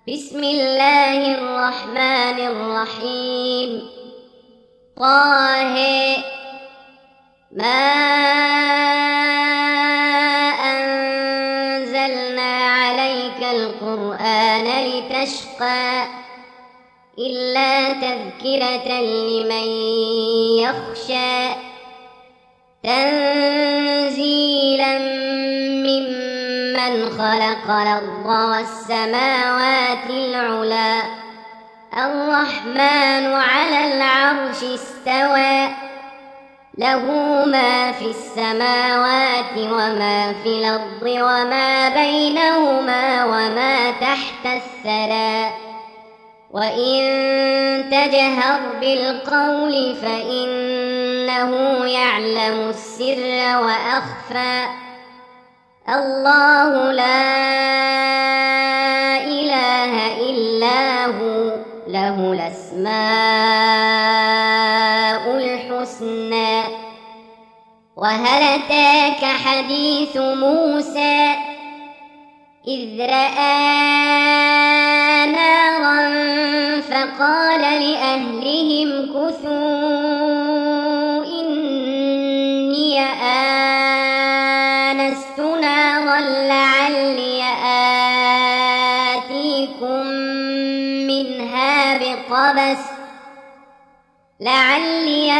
بسم الله الرحمن الرحيم. طه ما أنزلنا عليك القرآن لتشقى إلا تذكرة لمن يخشى تنزيلا ممن خلق الأرض والسماوات العلى الرحمن على العرش استوى له ما في السماوات وما في الأرض وما بينهما وما تحت الثرى وإن تجهر بالقول فإنه يعلم السر وأخفى الله لا إله إلا هو له الأسماء الحسنى. وهل أتاك حديث موسى إذ رأى نارا فقال لأهلهم كثوا إني آنست نارا لعلي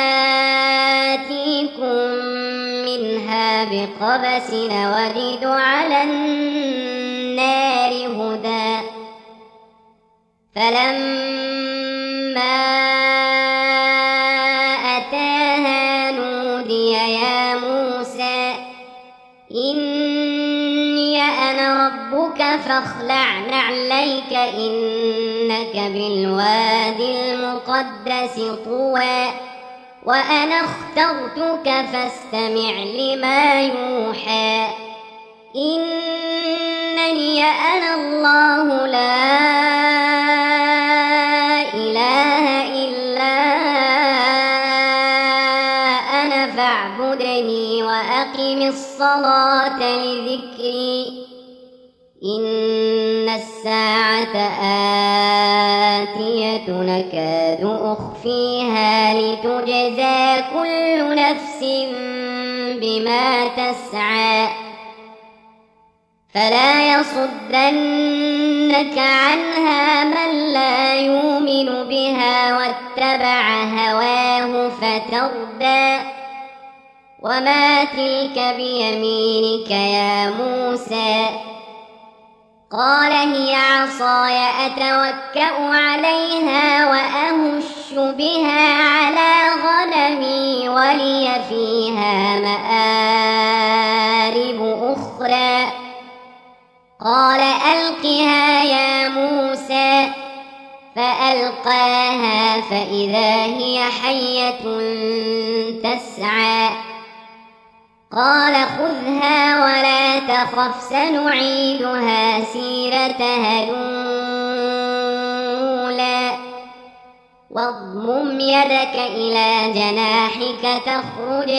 آتيكم منها بقبس وجد على النار هدى. فلما أتاها نودي يا موسى إني أنا ربك فاخلع نعليك إنك بالوادي المقدس طوى وأنا اخترتك فاستمع لما يوحى إنني أنا الله لا إله إلا أنا فاعبدني وأقم الصلاة لذكري إن الساعة آتية نكاد أخفيها لتجزى كل نفس بما تسعى فلا يصدنك عنها من لا يؤمن بها واتبع هواه فتردى. وما تلك بيمينك يا موسى قال هي عصاي أتوكأ عليها وأهش بها على غنمي ولي فيها مآرب أخرى قال ألقها يا موسى فألقاها فإذا هي حية تسعى قال خذها ولا تخف سنعيدها سيرتها الأولى واضمم يدك إلى جناحك تخرج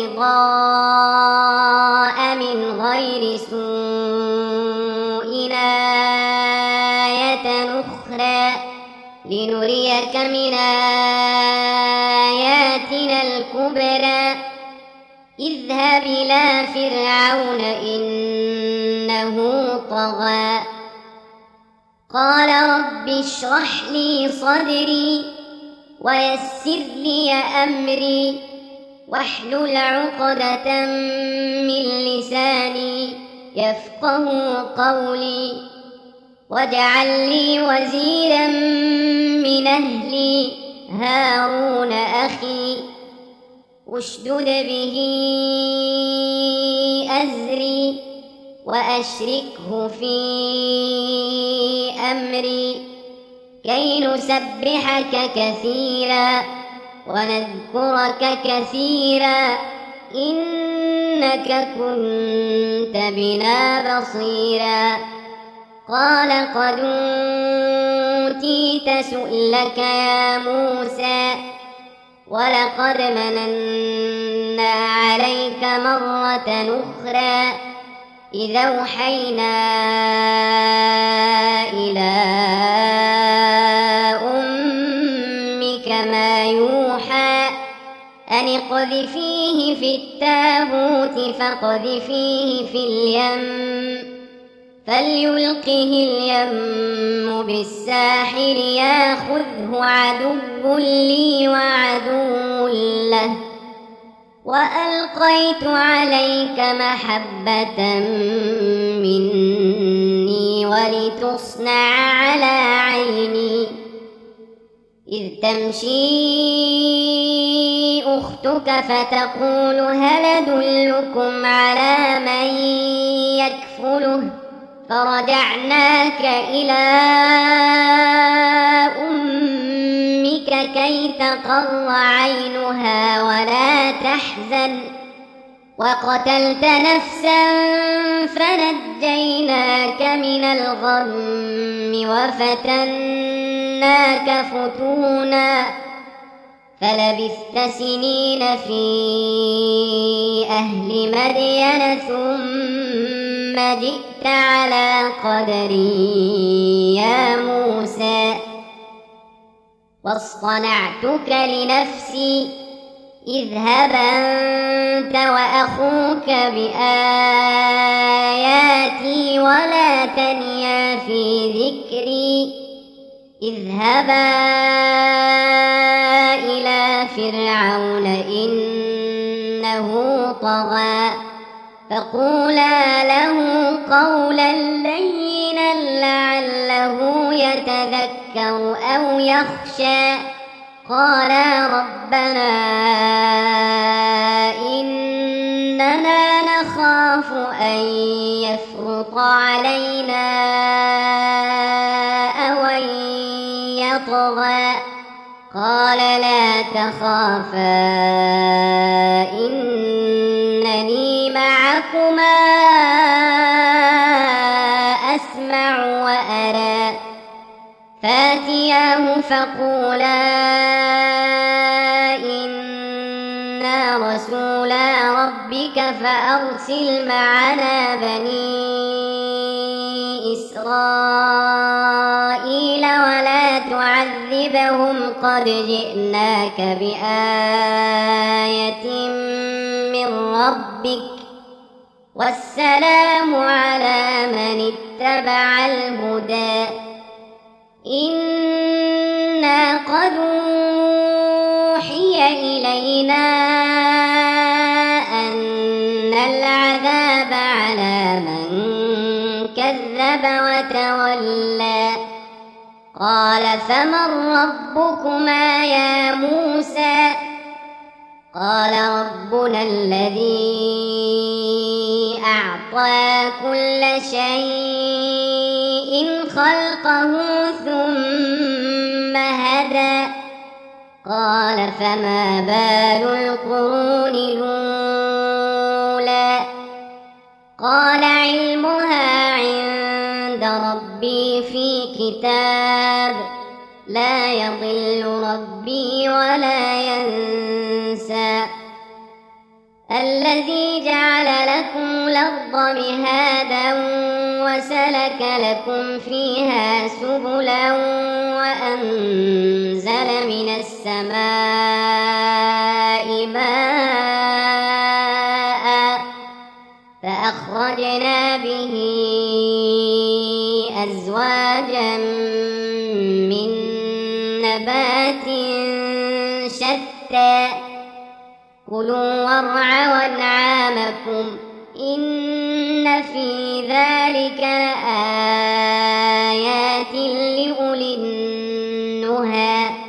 بيضاء من غير سوء آية أخرى لنريك من آياتنا الكبرى اذهب إلى فرعون إنه طغى قال رب اشرح لي صدري ويسر لي أمري واحلل عقدة من لساني يفقه قولي واجعل لي وزيرا من أهلي هارون أخي اشدد به أزري وأشركه في أمري كي نسبحك كثيرا ونذكرك كثيرا إنك كنت بنا بصيرا قال قد أوتيت سؤلك يا موسى ولقد مننا عليك مرة أخرى إذ أوحينا إلى أمك ما يوحى أن اقذفيه في التابوت فاقذفيه في اليم فليلقه اليم بالساحل ياخذه عدو لي وعدو له وألقيت عليك محبة مني ولتصنع على عيني إذ تمشي أختك فتقول هل أدلكم على من يكفله فرجعناك إلى أمك كي تقر عينها ولا تحزن وقتلت نفسا فنجيناك من الغم وفتناك فتونا فلبثت سنين في أهل مدين ثم جئت على قدري يا موسى واصطنعتك لنفسي اذهب أنت وأخوك بآياتي ولا تنيا في ذكري اذهبا إلى فرعون إنه طغى فقولا له قولا لينا لعله يتذكر أو يخشى قالا ربنا إننا نخاف أن يفرط علينا أو أن يطغى قال لا تخافا إنني معكما أسمع وأرى فاتياه فقولا إنا رسولا ربك فأرسل معنا بني إسرائيل ولا تعذبهم قد جئناك بآية من ربك والسلام على من اتبع الهدى إنا قد أوحي إلينا أن العذاب على من كذب وتولى قال فمن ربكما يا موسى قال ربنا الذي أعطى كل شيء خلقه ثم هدى قال فما بال القرون الأولى قال علمها عند ربي في كتاب لا يضل ربي ولا ينسى الذي جعل لكم الأرض مهادا وسلك لكم فيها سبلا وأنزل من السماء ماء فأخرجنا به أزواجا من نبات شتى كلوا وارعوا أنعامكم إن في ذلك لآيات لأولي النهى